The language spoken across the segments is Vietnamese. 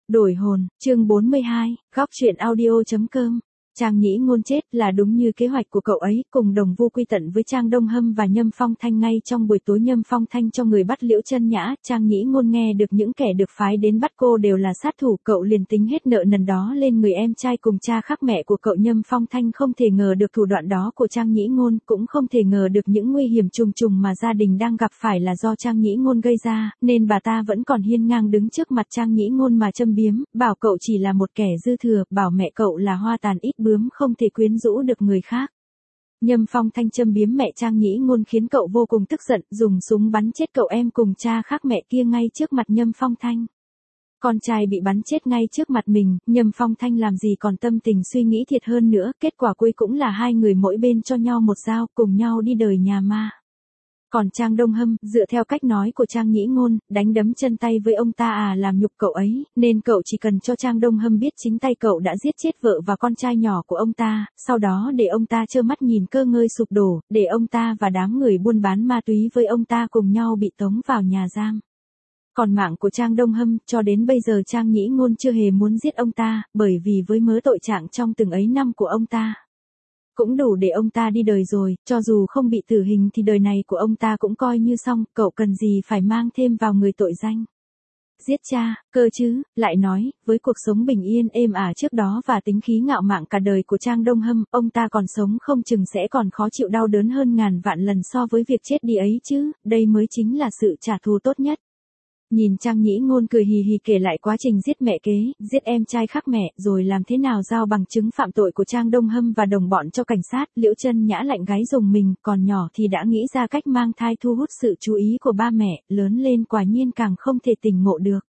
Đổi hồn, chương 42, góc truyện audio.com. Trang Nhĩ Ngôn chết là đúng như kế hoạch của cậu ấy, cùng đồng vu quy tận với Trang Đông Hâm và Nhâm Phong Thanh. Ngay trong buổi tối Nhâm Phong Thanh cho người bắt Liễu Chân Nhã, Trang Nhĩ Ngôn nghe được những kẻ được phái đến bắt cô đều là sát thủ, cậu liền tính hết nợ nần đó lên người em trai cùng cha khác mẹ của cậu. Nhâm Phong Thanh không thể ngờ được thủ đoạn đó của Trang Nhĩ Ngôn, cũng không thể ngờ được những nguy hiểm trùng trùng mà gia đình đang gặp phải là do Trang Nhĩ Ngôn gây ra, nên bà ta vẫn còn hiên ngang đứng trước mặt Trang Nhĩ Ngôn mà châm biếm, bảo cậu chỉ là một kẻ dư thừa, bảo mẹ cậu là hoa tàn ít bướm không thể quyến rũ được người khác. Nhâm Phong Thanh châm biếm mẹ Trang Nhĩ Ngôn khiến cậu vô cùng tức giận, dùng súng bắn chết cậu em cùng cha khác mẹ kia ngay trước mặt Nhâm Phong Thanh. Con trai bị bắn chết ngay trước mặt mình, Nhâm Phong Thanh làm gì còn tâm tình suy nghĩ thiệt hơn nữa, kết quả cuối cũng là hai người mỗi bên cho nhau một dao, cùng nhau đi đời nhà ma. Còn Trang Đông Hâm, dựa theo cách nói của Trang Nhĩ Ngôn, đánh đấm chân tay với ông ta làm nhục cậu ấy, nên cậu chỉ cần cho Trang Đông Hâm biết chính tay cậu đã giết chết vợ và con trai nhỏ của ông ta, sau đó để ông ta trơ mắt nhìn cơ ngơi sụp đổ, để ông ta và đám người buôn bán ma túy với ông ta cùng nhau bị tống vào nhà giam. Còn mạng của Trang Đông Hâm, cho đến bây giờ Trang Nhĩ Ngôn chưa hề muốn giết ông ta, bởi vì với mớ tội trạng trong từng ấy năm của ông ta, cũng đủ để ông ta đi đời rồi, cho dù không bị tử hình thì đời này của ông ta cũng coi như xong, cậu cần gì phải mang thêm vào người tội danh. Giết cha, cơ chứ, lại nói, với cuộc sống bình yên êm ả trước đó và tính khí ngạo mạn cả đời của Trang Đông Hâm, ông ta còn sống không chừng sẽ còn khó chịu đau đớn hơn ngàn vạn lần so với việc chết đi ấy chứ, đây mới chính là sự trả thù tốt nhất. Nhìn Trang Nhĩ Ngôn cười hì hì kể lại quá trình giết mẹ kế, giết em trai khác mẹ, rồi làm thế nào giao bằng chứng phạm tội của Trang Đông Hâm và đồng bọn cho cảnh sát, Liễu Chân Nhã lạnh gáy dùng mình, còn nhỏ thì đã nghĩ ra cách mang thai thu hút sự chú ý của ba mẹ, lớn lên quả nhiên càng không thể tỉnh ngộ được.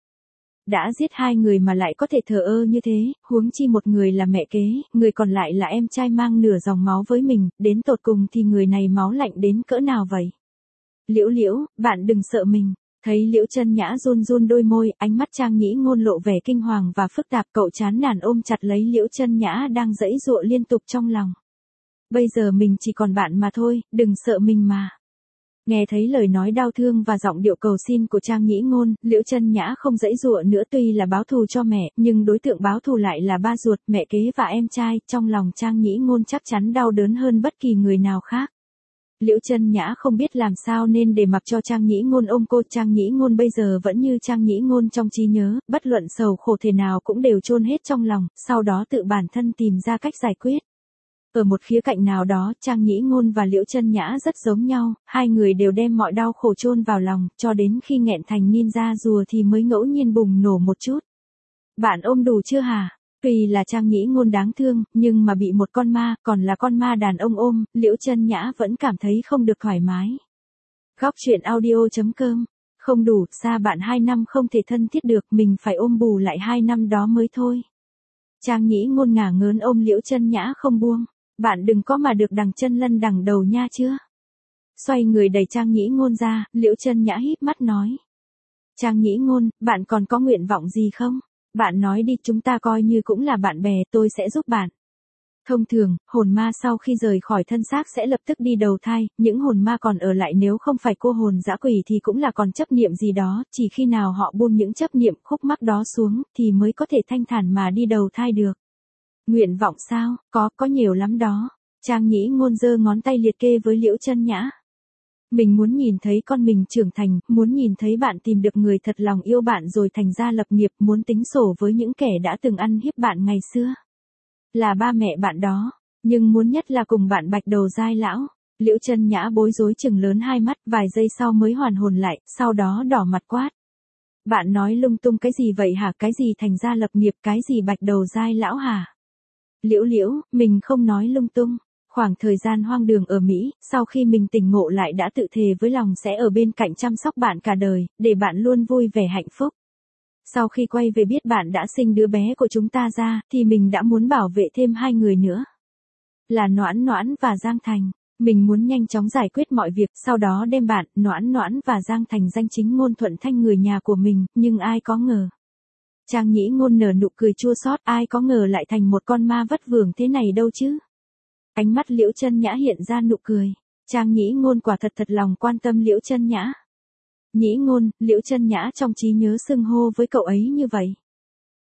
Đã giết hai người mà lại có thể thờ ơ như thế, huống chi một người là mẹ kế, người còn lại là em trai mang nửa dòng máu với mình, đến tột cùng thì người này máu lạnh đến cỡ nào vậy? Liễu, bạn đừng sợ mình. Thấy Liễu Chân Nhã run run đôi môi, ánh mắt Trang Nhĩ Ngôn lộ vẻ kinh hoàng và phức tạp, cậu chán nản ôm chặt lấy Liễu Chân Nhã đang giãy giụa liên tục trong lòng. Bây giờ mình chỉ còn bạn mà thôi, đừng sợ mình mà. Nghe thấy lời nói đau thương và giọng điệu cầu xin của Trang Nhĩ Ngôn, Liễu Chân Nhã không giãy giụa nữa, tuy là báo thù cho mẹ, nhưng đối tượng báo thù lại là ba ruột, mẹ kế và em trai, trong lòng Trang Nhĩ Ngôn chắc chắn đau đớn hơn bất kỳ người nào khác. Liễu Chân Nhã không biết làm sao nên để mặc cho Trang Nhĩ Ngôn ôm cô. Trang Nhĩ Ngôn bây giờ vẫn như Trang Nhĩ Ngôn trong trí nhớ, bất luận sầu khổ thế nào cũng đều chôn hết trong lòng, sau đó tự bản thân tìm ra cách giải quyết. Ở một khía cạnh nào đó, Trang Nhĩ Ngôn và Liễu Chân Nhã rất giống nhau, hai người đều đem mọi đau khổ chôn vào lòng, cho đến khi nghẹn thành ninja rùa thì mới ngẫu nhiên bùng nổ một chút. Bạn ôm đủ chưa hả? Tuy là Trang Nhĩ Ngôn đáng thương, nhưng mà bị một con ma, còn là con ma đàn ông ôm, Liễu Chân Nhã vẫn cảm thấy không được thoải mái. Góc truyện audio.com. Không đủ, xa bạn 2 năm không thể thân thiết được, mình phải ôm bù lại 2 năm đó mới thôi. Trang Nhĩ Ngôn ngả ngớn ôm Liễu Chân Nhã không buông. Bạn đừng có mà được đằng chân lân đằng đầu nha chưa. Xoay người đẩy Trang Nhĩ Ngôn ra, Liễu Chân Nhã híp mắt nói. Trang Nhĩ Ngôn, bạn còn có nguyện vọng gì không? Bạn nói đi, chúng ta coi như cũng là bạn bè, tôi sẽ giúp bạn. Thông thường, hồn ma sau khi rời khỏi thân xác sẽ lập tức đi đầu thai, những hồn ma còn ở lại nếu không phải cô hồn dã quỷ thì cũng là còn chấp niệm gì đó, chỉ khi nào họ buông những chấp niệm khúc mắc đó xuống, thì mới có thể thanh thản mà đi đầu thai được. Nguyện vọng sao? Có nhiều lắm đó. Trang Nhĩ Ngôn giơ ngón tay liệt kê với Liễu Chân Nhã. Mình muốn nhìn thấy con mình trưởng thành, muốn nhìn thấy bạn tìm được người thật lòng yêu bạn rồi thành ra lập nghiệp, muốn tính sổ với những kẻ đã từng ăn hiếp bạn ngày xưa. Là ba mẹ bạn đó, nhưng muốn nhất là cùng bạn bạch đầu dai lão. Liễu Chân Nhã bối rối chừng lớn hai mắt, vài giây sau mới hoàn hồn lại, sau đó đỏ mặt quát. Bạn nói lung tung cái gì vậy hả? Cái gì thành ra lập nghiệp, cái gì bạch đầu dai lão hả? Liễu, mình không nói lung tung. Khoảng thời gian hoang đường ở Mỹ, sau khi mình tỉnh ngộ lại đã tự thề với lòng sẽ ở bên cạnh chăm sóc bạn cả đời, để bạn luôn vui vẻ hạnh phúc. Sau khi quay về biết bạn đã sinh đứa bé của chúng ta ra, thì mình đã muốn bảo vệ thêm hai người nữa. Là Noãn Noãn và Giang Thành. Mình muốn nhanh chóng giải quyết mọi việc, sau đó đem bạn, Noãn Noãn và Giang Thành danh chính ngôn thuận thành người nhà của mình, nhưng ai có ngờ. Trang Nhĩ Ngôn nở nụ cười chua xót, ai có ngờ lại thành một con ma vất vưởng thế này đâu chứ. Ánh mắt Liễu Chân Nhã hiện ra nụ cười. Trang Nhĩ Ngôn quả thật lòng quan tâm Liễu Chân Nhã. Nhĩ Ngôn, Liễu Chân Nhã trong trí nhớ xưng hô với cậu ấy như vậy.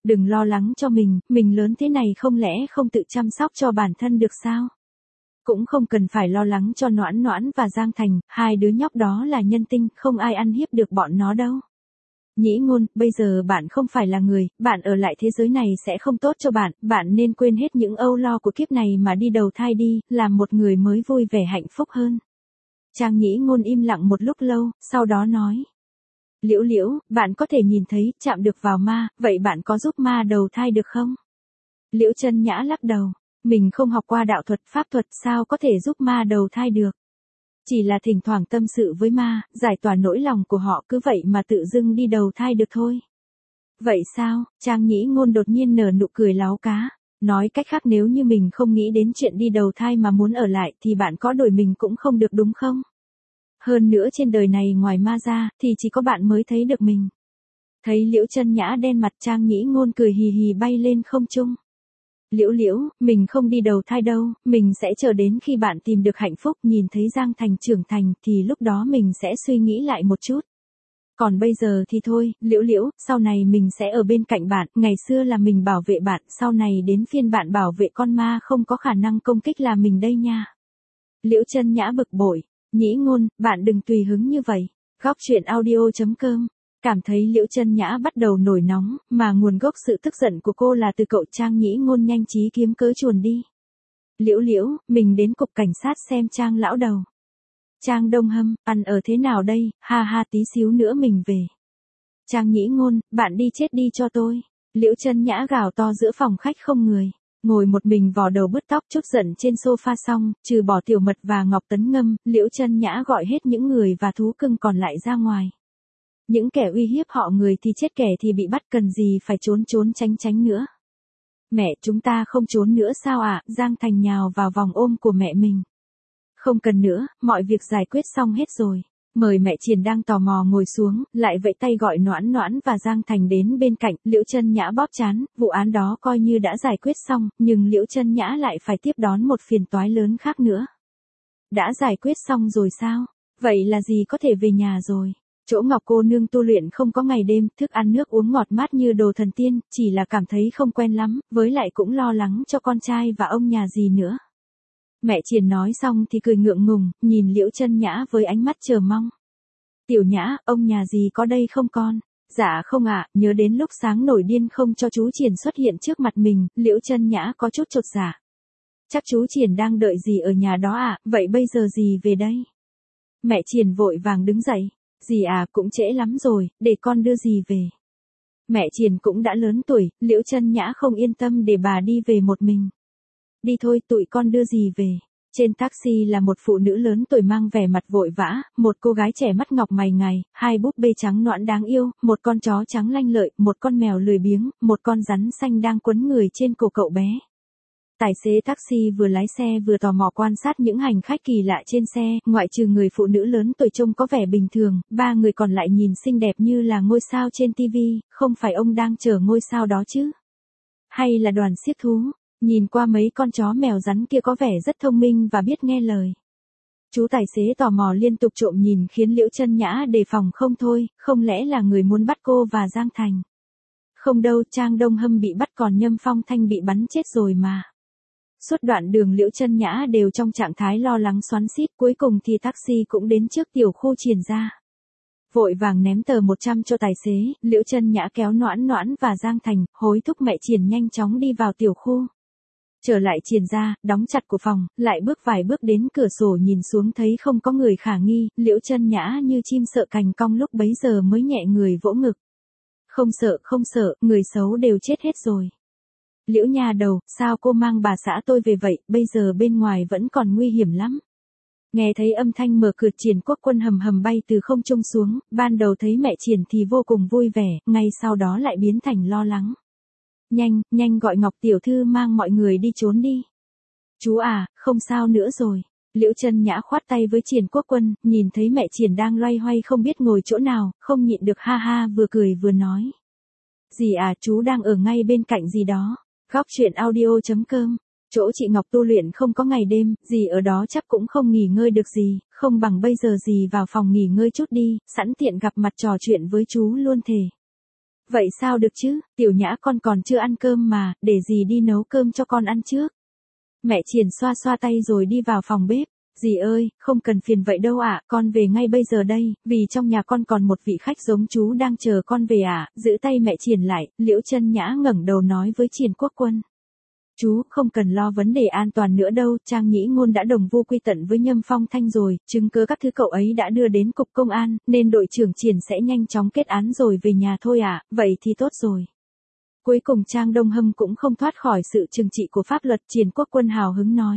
Đừng lo lắng cho mình lớn thế này không lẽ không tự chăm sóc cho bản thân được sao? Cũng không cần phải lo lắng cho Noãn Noãn và Giang Thành, hai đứa nhóc đó là nhân tinh, không ai ăn hiếp được bọn nó đâu. Nhĩ Ngôn, bây giờ bạn không phải là người, bạn ở lại thế giới này sẽ không tốt cho bạn nên quên hết những âu lo của kiếp này mà đi đầu thai đi, làm một người mới vui vẻ hạnh phúc hơn. Trang Nhĩ Ngôn im lặng một lúc lâu, sau đó nói. Liễu Liễu, bạn có thể nhìn thấy, chạm được vào ma, vậy bạn có giúp ma đầu thai được không? Liễu Chân Nhã lắc đầu, mình không học qua đạo thuật, pháp thuật, sao có thể giúp ma đầu thai được? Chỉ là thỉnh thoảng tâm sự với ma, giải tỏa nỗi lòng của họ cứ vậy mà tự dưng đi đầu thai được thôi. Vậy sao? Trang Nhĩ Ngôn đột nhiên nở nụ cười láo cá. Nói cách khác nếu như mình không nghĩ đến chuyện đi đầu thai mà muốn ở lại thì bạn có đổi mình cũng không được đúng không? Hơn nữa trên đời này ngoài ma ra thì chỉ có bạn mới thấy được mình. Thấy Liễu Chân Nhã đen mặt, Trang Nhĩ Ngôn cười hì hì bay lên không trung. Liễu Liễu, mình không đi đầu thai đâu, mình sẽ chờ đến khi bạn tìm được hạnh phúc, nhìn thấy Giang Thành trưởng thành thì lúc đó mình sẽ suy nghĩ lại một chút. Còn bây giờ thì thôi, Liễu Liễu, sau này mình sẽ ở bên cạnh bạn, ngày xưa là mình bảo vệ bạn, sau này đến phiên bạn bảo vệ con ma không có khả năng công kích là mình đây nha. Liễu Chân Nhã bực bội, Nhĩ Ngôn, bạn đừng tùy hứng như vậy. Góc truyện audio.com. Cảm thấy Liễu Chân Nhã bắt đầu nổi nóng, mà nguồn gốc sự tức giận của cô là từ cậu Trang Nhĩ Ngôn nhanh trí kiếm cớ chuồn đi. Liễu Liễu, mình đến cục cảnh sát xem Trang lão đầu. Trang Đông Hâm, ăn ở thế nào đây, ha ha tí xíu nữa mình về. Trang Nhĩ Ngôn, bạn đi chết đi cho tôi. Liễu Chân Nhã gào to giữa phòng khách không người. Ngồi một mình vò đầu bứt tóc chút giận trên sofa xong, trừ bỏ Tiểu Mật và Ngọc Tấn Ngâm, Liễu Chân Nhã gọi hết những người và thú cưng còn lại ra ngoài. Những kẻ uy hiếp họ người thì chết kẻ thì bị bắt, cần gì phải trốn tránh nữa. Mẹ, chúng ta không trốn nữa sao ạ? Giang Thành nhào vào vòng ôm của mẹ mình. Không cần nữa, mọi việc giải quyết xong hết rồi. Mời mẹ Triền đang tò mò ngồi xuống, lại vẫy tay gọi Noãn Noãn và Giang Thành đến bên cạnh. Liễu Chân Nhã bóp trán, vụ án đó coi như đã giải quyết xong, nhưng Liễu Chân Nhã lại phải tiếp đón một phiền toái lớn khác nữa. Đã giải quyết xong rồi sao? Vậy là gì có thể về nhà rồi? Chỗ Ngọc cô nương tu luyện không có ngày đêm, thức ăn nước uống ngọt mát như đồ thần tiên, chỉ là cảm thấy không quen lắm, với lại cũng lo lắng cho con trai và ông nhà gì nữa. Mẹ Triền nói xong thì cười ngượng ngùng, nhìn Liễu Chân Nhã với ánh mắt chờ mong. Tiểu Nhã, ông nhà gì có đây không con? Dạ không ạ, nhớ đến lúc sáng nổi điên không cho chú Triền xuất hiện trước mặt mình, Liễu Chân Nhã có chút chột dạ. Chắc chú Triền đang đợi gì ở nhà đó ạ, vậy bây giờ gì về đây? Mẹ Triền vội vàng đứng dậy. Dì à, cũng trễ lắm rồi, để con đưa dì về. Mẹ Triền cũng đã lớn tuổi, Liễu Chân Nhã không yên tâm để bà đi về một mình. Đi thôi, tụi con đưa dì về. Trên taxi là một phụ nữ lớn tuổi mang vẻ mặt vội vã, một cô gái trẻ mắt ngọc mày ngài, hai búp bê trắng nõn đáng yêu, một con chó trắng lanh lợi, một con mèo lười biếng, một con rắn xanh đang quấn người trên cổ cậu bé. Tài xế taxi vừa lái xe vừa tò mò quan sát những hành khách kỳ lạ trên xe, ngoại trừ người phụ nữ lớn tuổi trông có vẻ bình thường, ba người còn lại nhìn xinh đẹp như là ngôi sao trên tivi, không phải ông đang chờ ngôi sao đó chứ? Hay là đoàn xiếc thú? Nhìn qua mấy con chó mèo rắn kia có vẻ rất thông minh và biết nghe lời. Chú tài xế tò mò liên tục trộm nhìn khiến Liễu Chân Nhã đề phòng không thôi, không lẽ là người muốn bắt cô và Giang Thành? Không đâu, Trang Đông Hâm bị bắt còn Nhâm Phong Thanh bị bắn chết rồi mà. Suốt đoạn đường Liễu Chân Nhã đều trong trạng thái lo lắng xoắn xít, cuối cùng thì taxi cũng đến trước tiểu khu Triền gia. Vội vàng ném tờ 100 cho tài xế, Liễu Chân Nhã kéo Noãn Noãn và Giang Thành, hối thúc mẹ Triền nhanh chóng đi vào tiểu khu. Trở lại Triền gia, đóng chặt cửa phòng, lại bước vài bước đến cửa sổ nhìn xuống thấy không có người khả nghi, Liễu Chân Nhã như chim sợ cành cong lúc bấy giờ mới nhẹ người vỗ ngực. Không sợ, người xấu đều chết hết rồi. Liễu nhà đầu, sao cô mang bà xã tôi về vậy, bây giờ bên ngoài vẫn còn nguy hiểm lắm. Nghe thấy âm thanh mở cửa, Triền Quốc Quân hầm hầm bay từ không trung xuống, ban đầu thấy mẹ Triền thì vô cùng vui vẻ, ngay sau đó lại biến thành lo lắng. Nhanh gọi Ngọc tiểu thư mang mọi người đi trốn đi. Chú à, không sao nữa rồi. Liễu Chân Nhã khoát tay với Triền Quốc Quân, nhìn thấy mẹ Triền đang loay hoay không biết ngồi chỗ nào, không nhịn được ha ha vừa cười vừa nói. Dì à, chú đang ở ngay bên cạnh dì đó. Góc truyện audio.com. Chỗ chị Ngọc tu luyện không có ngày đêm, dì ở đó chắc cũng không nghỉ ngơi được gì, không bằng bây giờ dì vào phòng nghỉ ngơi chút đi, sẵn tiện gặp mặt trò chuyện với chú luôn thề. Vậy sao được chứ, Tiểu Nhã con còn chưa ăn cơm mà, để dì đi nấu cơm cho con ăn trước. Mẹ Triển xoa xoa tay rồi đi vào phòng bếp. Dì ơi, không cần phiền vậy đâu ạ, con về ngay bây giờ đây, vì trong nhà con còn một vị khách giống chú đang chờ con về ạ. Giữ tay mẹ Triển lại, Liễu Chân Nhã ngẩng đầu nói với Triển Quốc Quân. Chú không cần lo vấn đề an toàn nữa đâu, Trang Nhĩ Ngôn đã đồng vu quy tận với Nhâm Phong Thanh rồi, chứng cứ các thứ cậu ấy đã đưa đến cục công an, nên đội trưởng Triển sẽ nhanh chóng kết án rồi về nhà thôi ạ, vậy thì tốt rồi. Cuối cùng Trang Đông Hâm cũng không thoát khỏi sự trừng trị của pháp luật, Triển Quốc Quân hào hứng nói.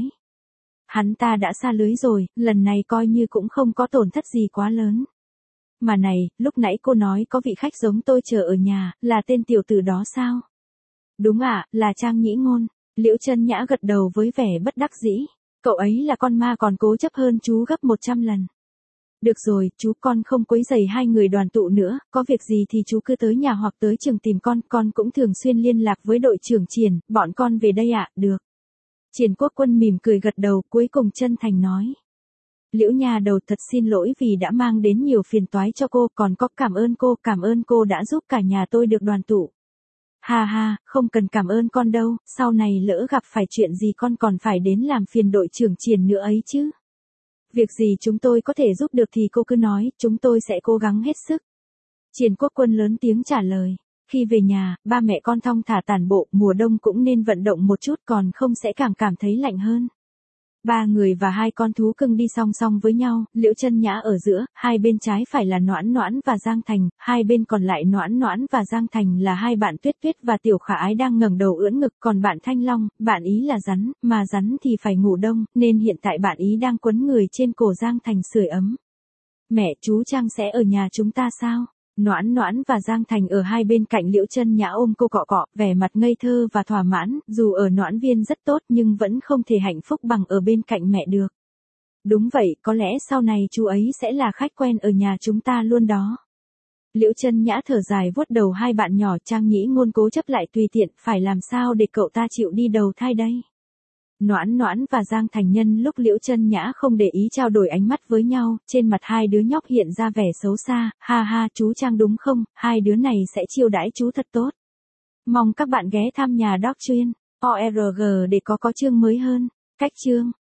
Hắn ta đã sa lưới rồi, lần này coi như cũng không có tổn thất gì quá lớn. Mà này, lúc nãy cô nói có vị khách giống tôi chờ ở nhà, là tên tiểu tử đó sao? Đúng ạ, là Trang Nhĩ Ngôn. Liễu Chân Nhã gật đầu với vẻ bất đắc dĩ. Cậu ấy là con ma còn cố chấp hơn chú gấp 100 lần. Được rồi, chú con không quấy rầy hai người đoàn tụ nữa, có việc gì thì chú cứ tới nhà hoặc tới trường tìm con cũng thường xuyên liên lạc với đội trưởng Triển, bọn con về đây ạ, được. Triển Quốc Quân mỉm cười gật đầu, cuối cùng chân thành nói. Liễu nhà đầu thật xin lỗi vì đã mang đến nhiều phiền toái cho cô, còn có cảm ơn cô đã giúp cả nhà tôi được đoàn tụ. Ha ha, không cần cảm ơn con đâu, sau này lỡ gặp phải chuyện gì con còn phải đến làm phiền đội trưởng Triển nữa ấy chứ. Việc gì chúng tôi có thể giúp được thì cô cứ nói, chúng tôi sẽ cố gắng hết sức. Triển Quốc Quân lớn tiếng trả lời. Khi về nhà, ba mẹ con thong thả tản bộ, mùa đông cũng nên vận động một chút còn không sẽ càng cảm thấy lạnh hơn. Ba người và hai con thú cưng đi song song với nhau, Liễu Chân Nhã ở giữa, hai bên trái phải là Noãn Noãn và Giang Thành, hai bên còn lại Noãn Noãn và Giang Thành là hai bạn Tuyết Tuyết và Tiểu Khả Ái đang ngẩng đầu ưỡn ngực, còn bạn Thanh Long, bạn ý là rắn, mà rắn thì phải ngủ đông, nên hiện tại bạn ý đang quấn người trên cổ Giang Thành sưởi ấm. Mẹ, chú Trang sẽ ở nhà chúng ta sao? Noãn Noãn và Giang Thành ở hai bên cạnh Liễu Chân Nhã ôm cô cọ cọ, vẻ mặt ngây thơ và thỏa mãn, dù ở Noãn Viên rất tốt nhưng vẫn không thể hạnh phúc bằng ở bên cạnh mẹ được. Đúng vậy, có lẽ sau này chú ấy sẽ là khách quen ở nhà chúng ta luôn đó. Liễu Chân Nhã thở dài vuốt đầu hai bạn nhỏ, Trang Nhĩ Ngôn cố chấp lại tùy tiện, phải làm sao để cậu ta chịu đi đầu thai đây? Noãn Noãn và Giang Thành nhân lúc Liễu Chân Nhã không để ý trao đổi ánh mắt với nhau, trên mặt hai đứa nhóc hiện ra vẻ xấu xa, ha ha chú Trang đúng không, hai đứa này sẽ chiêu đãi chú thật tốt. Mong các bạn ghé thăm nhà Doc Chuyên, ORG để có chương mới hơn. Cách chương